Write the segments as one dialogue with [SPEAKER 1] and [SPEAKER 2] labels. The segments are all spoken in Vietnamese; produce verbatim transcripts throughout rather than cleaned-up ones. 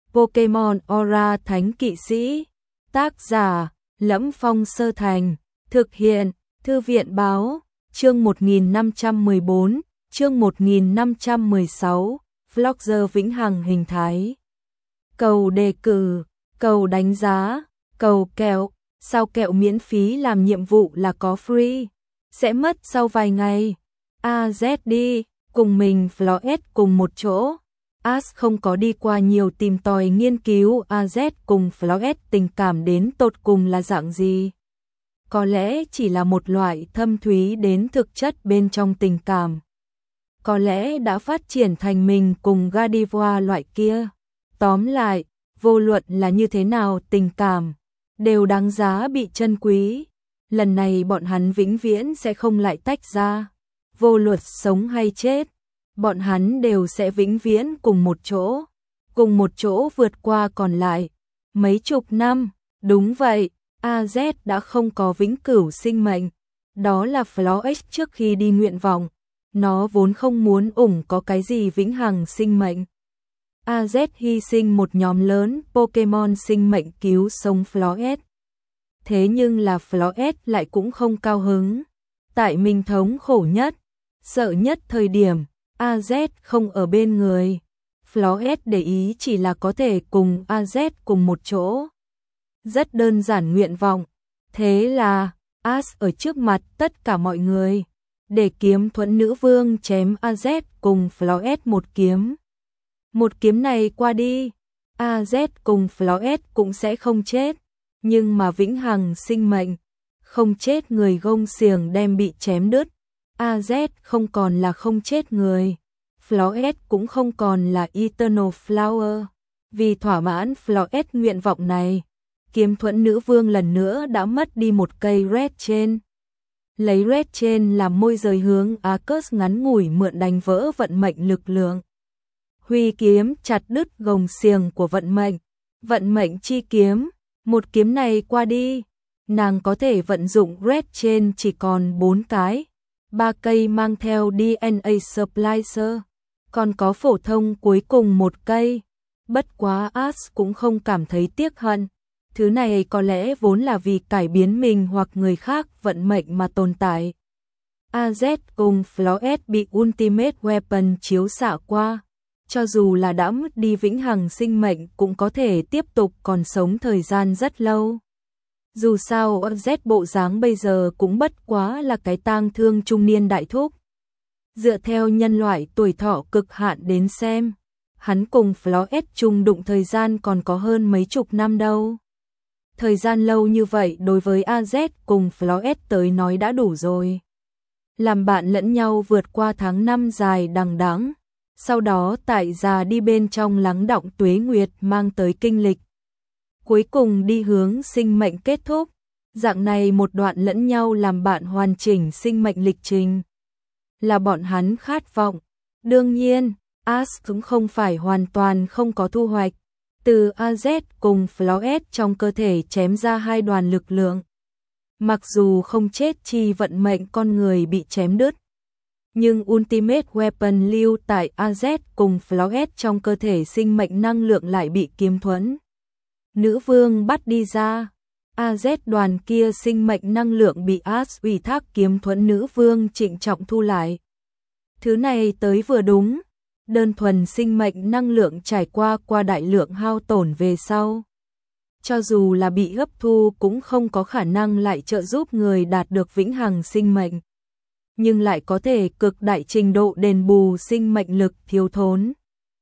[SPEAKER 1] Pokemon Aura Thánh Kỵ Sĩ. Tác giả: Lẫm Phong Sơ Thành. Thực hiện: Thư viện Báo. Chương một nghìn năm trăm mười bốn, chương một nghìn năm trăm mười sáu, Vlogger vĩnh hằng hình thái. Cầu đề cử, cầu đánh giá, cầu kẹo, sao kẹo miễn phí làm nhiệm vụ là có free, sẽ mất sau vài ngày. a zét đi, cùng mình Floet cùng một chỗ. As không có đi qua nhiều tìm tòi nghiên cứu a zét cùng Floet tình cảm đến tột cùng là dạng gì. Có lẽ chỉ là một loại thâm thúy đến thực chất bên trong tình cảm. Có lẽ đã phát triển thành mình cùng Gardevoir loại kia. Tóm lại, vô luận là như thế nào tình cảm, đều đáng giá bị trân quý. Lần này bọn hắn vĩnh viễn sẽ không lại tách ra. Vô luận sống hay chết, bọn hắn đều sẽ vĩnh viễn cùng một chỗ. Cùng một chỗ vượt qua còn lại mấy chục năm. Đúng vậy, a zét đã không có vĩnh cửu sinh mệnh. Đó là Floet trước khi đi nguyện vọng. Nó vốn không muốn ủng có cái gì vĩnh hằng sinh mệnh. a zét hy sinh một nhóm lớn Pokemon sinh mệnh cứu sống Floet. Thế nhưng là Floet lại cũng không cao hứng. Tại mình thống khổ nhất, sợ nhất thời điểm, a zét không ở bên người. Floet để ý chỉ là có thể cùng a zét cùng một chỗ. Rất đơn giản nguyện vọng. Thế là, As ở trước mặt tất cả mọi người, để kiếm thuẫn nữ vương chém a zét cùng Floet một kiếm. Một kiếm này qua đi, a zét cùng Floet cũng sẽ không chết. Nhưng mà vĩnh hằng sinh mệnh, không chết người gông xiềng đem bị chém đứt. a zét không còn là không chết người. Floet cũng không còn là Eternal Flower. Vì thỏa mãn Floet nguyện vọng này, kiếm thuẫn nữ vương lần nữa đã mất đi một cây Red Chain. Lấy Red Chain làm môi rời hướng Arceus ngắn ngủi mượn đánh vỡ vận mệnh lực lượng. Huy kiếm chặt đứt gông xiềng của vận mệnh. Vận mệnh chi kiếm. Một kiếm này qua đi, nàng có thể vận dụng Red Chain chỉ còn bốn cái. Ba cây mang theo đê en a Splicer. Còn có phổ thông cuối cùng một cây. Bất quá As cũng không cảm thấy tiếc hận. Thứ này có lẽ vốn là vì cải biến mình hoặc người khác vận mệnh mà tồn tại. a zét cùng Floet bị Ultimate Weapon chiếu xạ qua. Cho dù là đã mất đi vĩnh hằng sinh mệnh cũng có thể tiếp tục còn sống thời gian rất lâu. Dù sao a zét bộ dáng bây giờ cũng bất quá là cái tang thương trung niên đại thúc. Dựa theo nhân loại tuổi thọ cực hạn đến xem, hắn cùng Floet chung đụng thời gian còn có hơn mấy chục năm đâu. Thời gian lâu như vậy đối với a zét cùng Floet tới nói đã đủ rồi. Làm bạn lẫn nhau vượt qua tháng năm dài đằng đẵng, sau đó tại già đi bên trong lắng đọng tuế nguyệt mang tới kinh lịch. Cuối cùng đi hướng sinh mệnh kết thúc, dạng này một đoạn lẫn nhau làm bạn hoàn chỉnh sinh mệnh lịch trình. Là bọn hắn khát vọng. Đương nhiên, As cũng không phải hoàn toàn không có thu hoạch. Từ a zét cùng Floet trong cơ thể chém ra hai đoàn lực lượng. Mặc dù không chết chi vận mệnh con người bị chém đứt, nhưng Ultimate Weapon lưu tại a zét cùng Floet trong cơ thể sinh mệnh năng lượng lại bị kiếm thuẫn nữ vương bắt đi ra. a zét đoàn kia sinh mệnh năng lượng bị As ủy thác kiếm thuẫn nữ vương trịnh trọng thu lại. Thứ này tới vừa đúng. Đơn thuần sinh mệnh năng lượng trải qua qua đại lượng hao tổn về sau. Cho dù là bị hấp thu cũng không có khả năng lại trợ giúp người đạt được vĩnh hằng sinh mệnh. Nhưng lại có thể cực đại trình độ đền bù sinh mệnh lực thiếu thốn.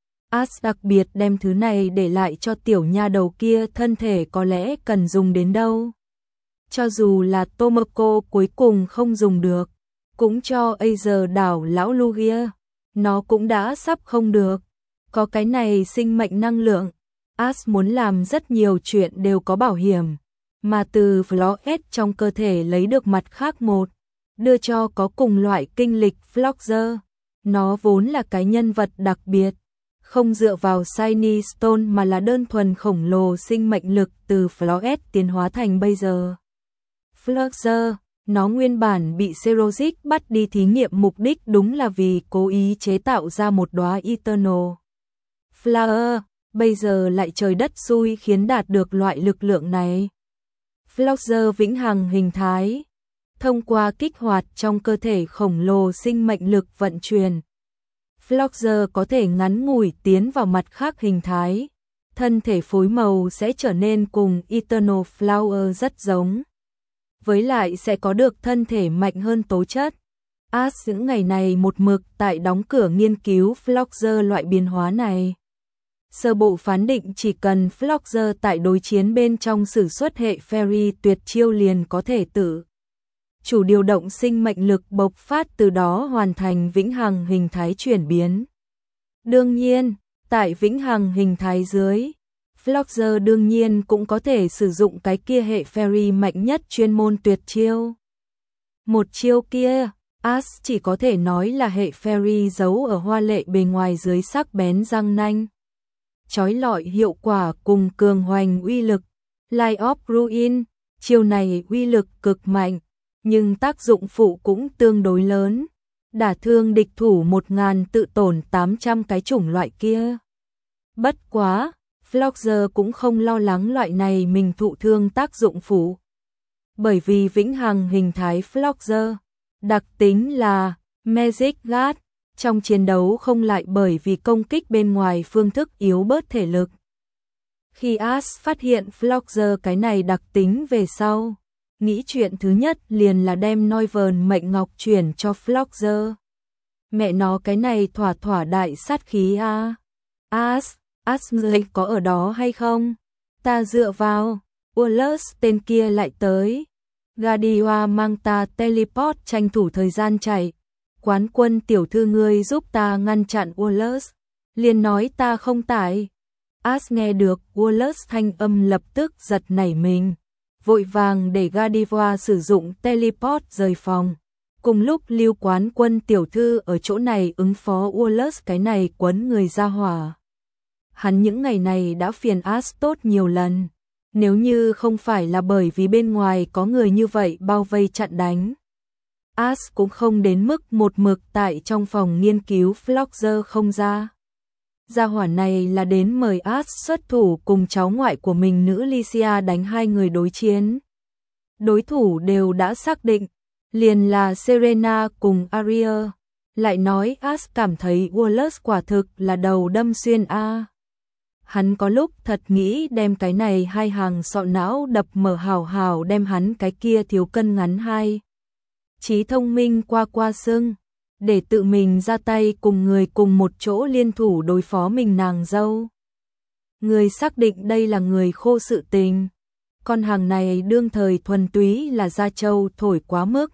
[SPEAKER 1] As đặc biệt đem thứ này để lại cho tiểu nha đầu kia thân thể có lẽ cần dùng đến đâu. Cho dù là Tomoko cuối cùng không dùng được, cũng cho Acer đảo lão Lugia. Nó cũng đã sắp không được. Có cái này sinh mệnh năng lượng, As muốn làm rất nhiều chuyện đều có bảo hiểm. Mà từ Floet trong cơ thể lấy được mặt khác một, đưa cho có cùng loại kinh lịch Vlogger. Nó vốn là cái nhân vật đặc biệt, không dựa vào Shiny Stone mà là đơn thuần khổng lồ sinh mệnh lực từ Floet tiến hóa thành bây giờ. Vlogger. Nó nguyên bản bị Xerosic bắt đi thí nghiệm, mục đích đúng là vì cố ý chế tạo ra một đóa Eternal Flower. bây giờ lại trời đất xui khiến đạt được loại lực lượng này. Flogger vĩnh hằng hình thái, thông qua kích hoạt trong cơ thể khổng lồ sinh mệnh lực vận chuyển. Flogger có thể ngắn ngủi tiến vào mặt khác hình thái, thân thể phối màu sẽ trở nên cùng Eternal Flower rất giống. Với lại sẽ có được thân thể mạnh hơn tố chất. Ash những ngày này một mực tại đóng cửa nghiên cứu Flogger loại biến hóa này. Sơ bộ phán định chỉ cần Flogger tại đối chiến bên trong sử xuất hệ Fairy tuyệt chiêu liền có thể tự chủ điều động sinh mệnh lực bộc phát, từ đó hoàn thành vĩnh hằng hình thái chuyển biến. Đương nhiên, tại vĩnh hằng hình thái dưới, Flogger đương nhiên cũng có thể sử dụng cái kia hệ Fairy mạnh nhất chuyên môn tuyệt chiêu. Một chiêu kia, Ash chỉ có thể nói là hệ Fairy giấu ở hoa lệ bề ngoài dưới sắc bén răng nanh. Chói lọi hiệu quả cùng cường hoành uy lực. Light of Ruin, chiêu này uy lực cực mạnh, nhưng tác dụng phụ cũng tương đối lớn. Đả thương địch thủ một nghìn tự tổn tám trăm cái chủng loại kia. Bất quá, Flogger cũng không lo lắng loại này mình thụ thương tác dụng phụ. Bởi vì vĩnh hằng hình thái Flogger, đặc tính là Magic Guard, trong chiến đấu không lại bởi vì công kích bên ngoài phương thức yếu bớt thể lực. Khi Ash phát hiện Flogger cái này đặc tính về sau, nghĩ chuyện thứ nhất liền là đem Noivern mệnh ngọc chuyển cho Flogger. Mẹ nó cái này thỏa thỏa đại sát khí a. À. Ash, Ash người có ở đó hay không? Ta dựa vào, Wallace tên kia lại tới. Gardia mang ta teleport tranh thủ thời gian chạy. Quán quân tiểu thư ngươi giúp ta ngăn chặn Wallace. Liền nói ta không tải. Ash nghe được Wallace thanh âm lập tức giật nảy mình. Vội vàng để Gardia sử dụng teleport rời phòng. Cùng lúc lưu quán quân tiểu thư ở chỗ này ứng phó Wallace cái này quấn người ra hỏa. Hắn những ngày này đã phiền Ash tốt nhiều lần. Nếu như không phải là bởi vì bên ngoài có người như vậy bao vây chặn đánh, Ash cũng không đến mức một mực tại trong phòng nghiên cứu Flogger không ra. Gia hỏa này là đến mời Ash xuất thủ cùng cháu ngoại của mình nữ Lycia đánh hai người đối chiến. Đối thủ đều đã xác định, liền là Serena cùng Arya. Lại nói Ash cảm thấy Wallace quả thực là đầu đâm xuyên a. Hắn có lúc thật nghĩ đem cái này hai hàng sọ não đập mở hào hào đem hắn cái kia thiếu cân ngắn hai. Trí thông minh qua qua xương, để tự mình ra tay cùng người cùng một chỗ liên thủ đối phó mình nàng dâu. Người xác định đây là người khô sự tình. Con hàng này đương thời thuần túy là da trâu thổi quá mức.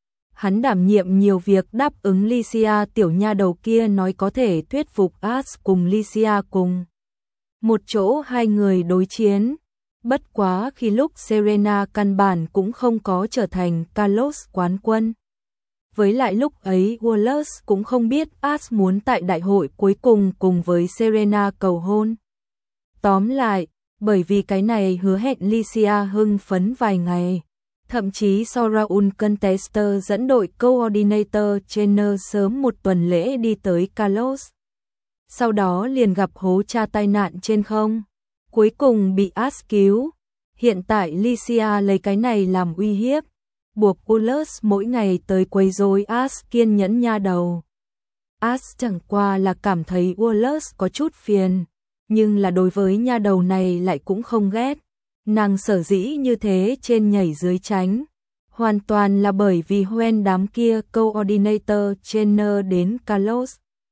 [SPEAKER 1] Hắn đảm nhiệm nhiều việc đáp ứng Lycia tiểu nha đầu kia nói có thể thuyết phục Ash cùng Lycia cùng một chỗ hai người đối chiến. Bất quá khi lúc Serena căn bản cũng không có trở thành Kalos quán quân. Với lại lúc ấy Wallace cũng không biết Ash muốn tại đại hội cuối cùng cùng với Serena cầu hôn. Tóm lại, bởi vì cái này hứa hẹn Lycia hưng phấn vài ngày. Thậm chí so Raul Contester dẫn đội Coordinator Trainer sớm một tuần lễ đi tới Kalos. Sau đó liền gặp hố cha tai nạn trên không. Cuối cùng bị Ash cứu. Hiện tại Lycia lấy cái này làm uy hiếp, buộc Wallace mỗi ngày tới quấy rối Ash kiên nhẫn nha đầu. Ash chẳng qua là cảm thấy Wallace có chút phiền, nhưng là đối với nha đầu này lại cũng không ghét. Nàng sở dĩ như thế trên nhảy dưới tránh, hoàn toàn là bởi vì Hoen đám kia Coordinator Trainer đến Kalos.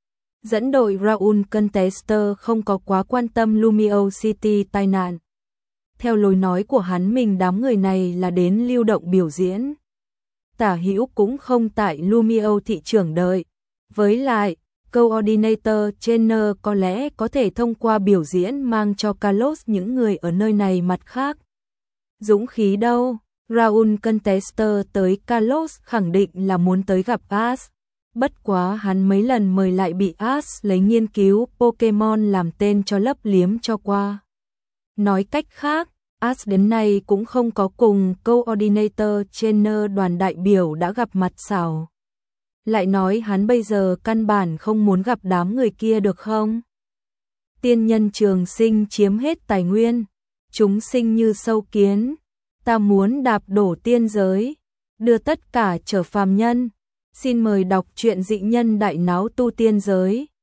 [SPEAKER 1] Dẫn đội Raul Contester không có quá quan tâm Lumio City tai nạn. Theo lối nói của hắn mình đám người này là đến lưu động biểu diễn. Tả hữu cũng không tại Lumio thị trường đợi. Với lại, Coordinator Trainer có lẽ có thể thông qua biểu diễn mang cho Kalos những người ở nơi này mặt khác. Dũng khí đâu, Raul Contester tới Kalos khẳng định là muốn tới gặp Ash. Bất quá hắn mấy lần mời lại bị Ash lấy nghiên cứu Pokemon làm tên cho lấp liếm cho qua. Nói cách khác, Ash đến nay cũng không có cùng Coordinator Trainer đoàn đại biểu đã gặp mặt xảo. Lại nói hắn bây giờ căn bản không muốn gặp đám người kia được không? tiên nhân trường sinh chiếm hết tài nguyên, chúng sinh như sâu kiến, ta muốn đạp đổ tiên giới, đưa tất cả trở phàm nhân. Xin mời đọc truyện Dị Nhân Đại Náo Tu Tiên Giới.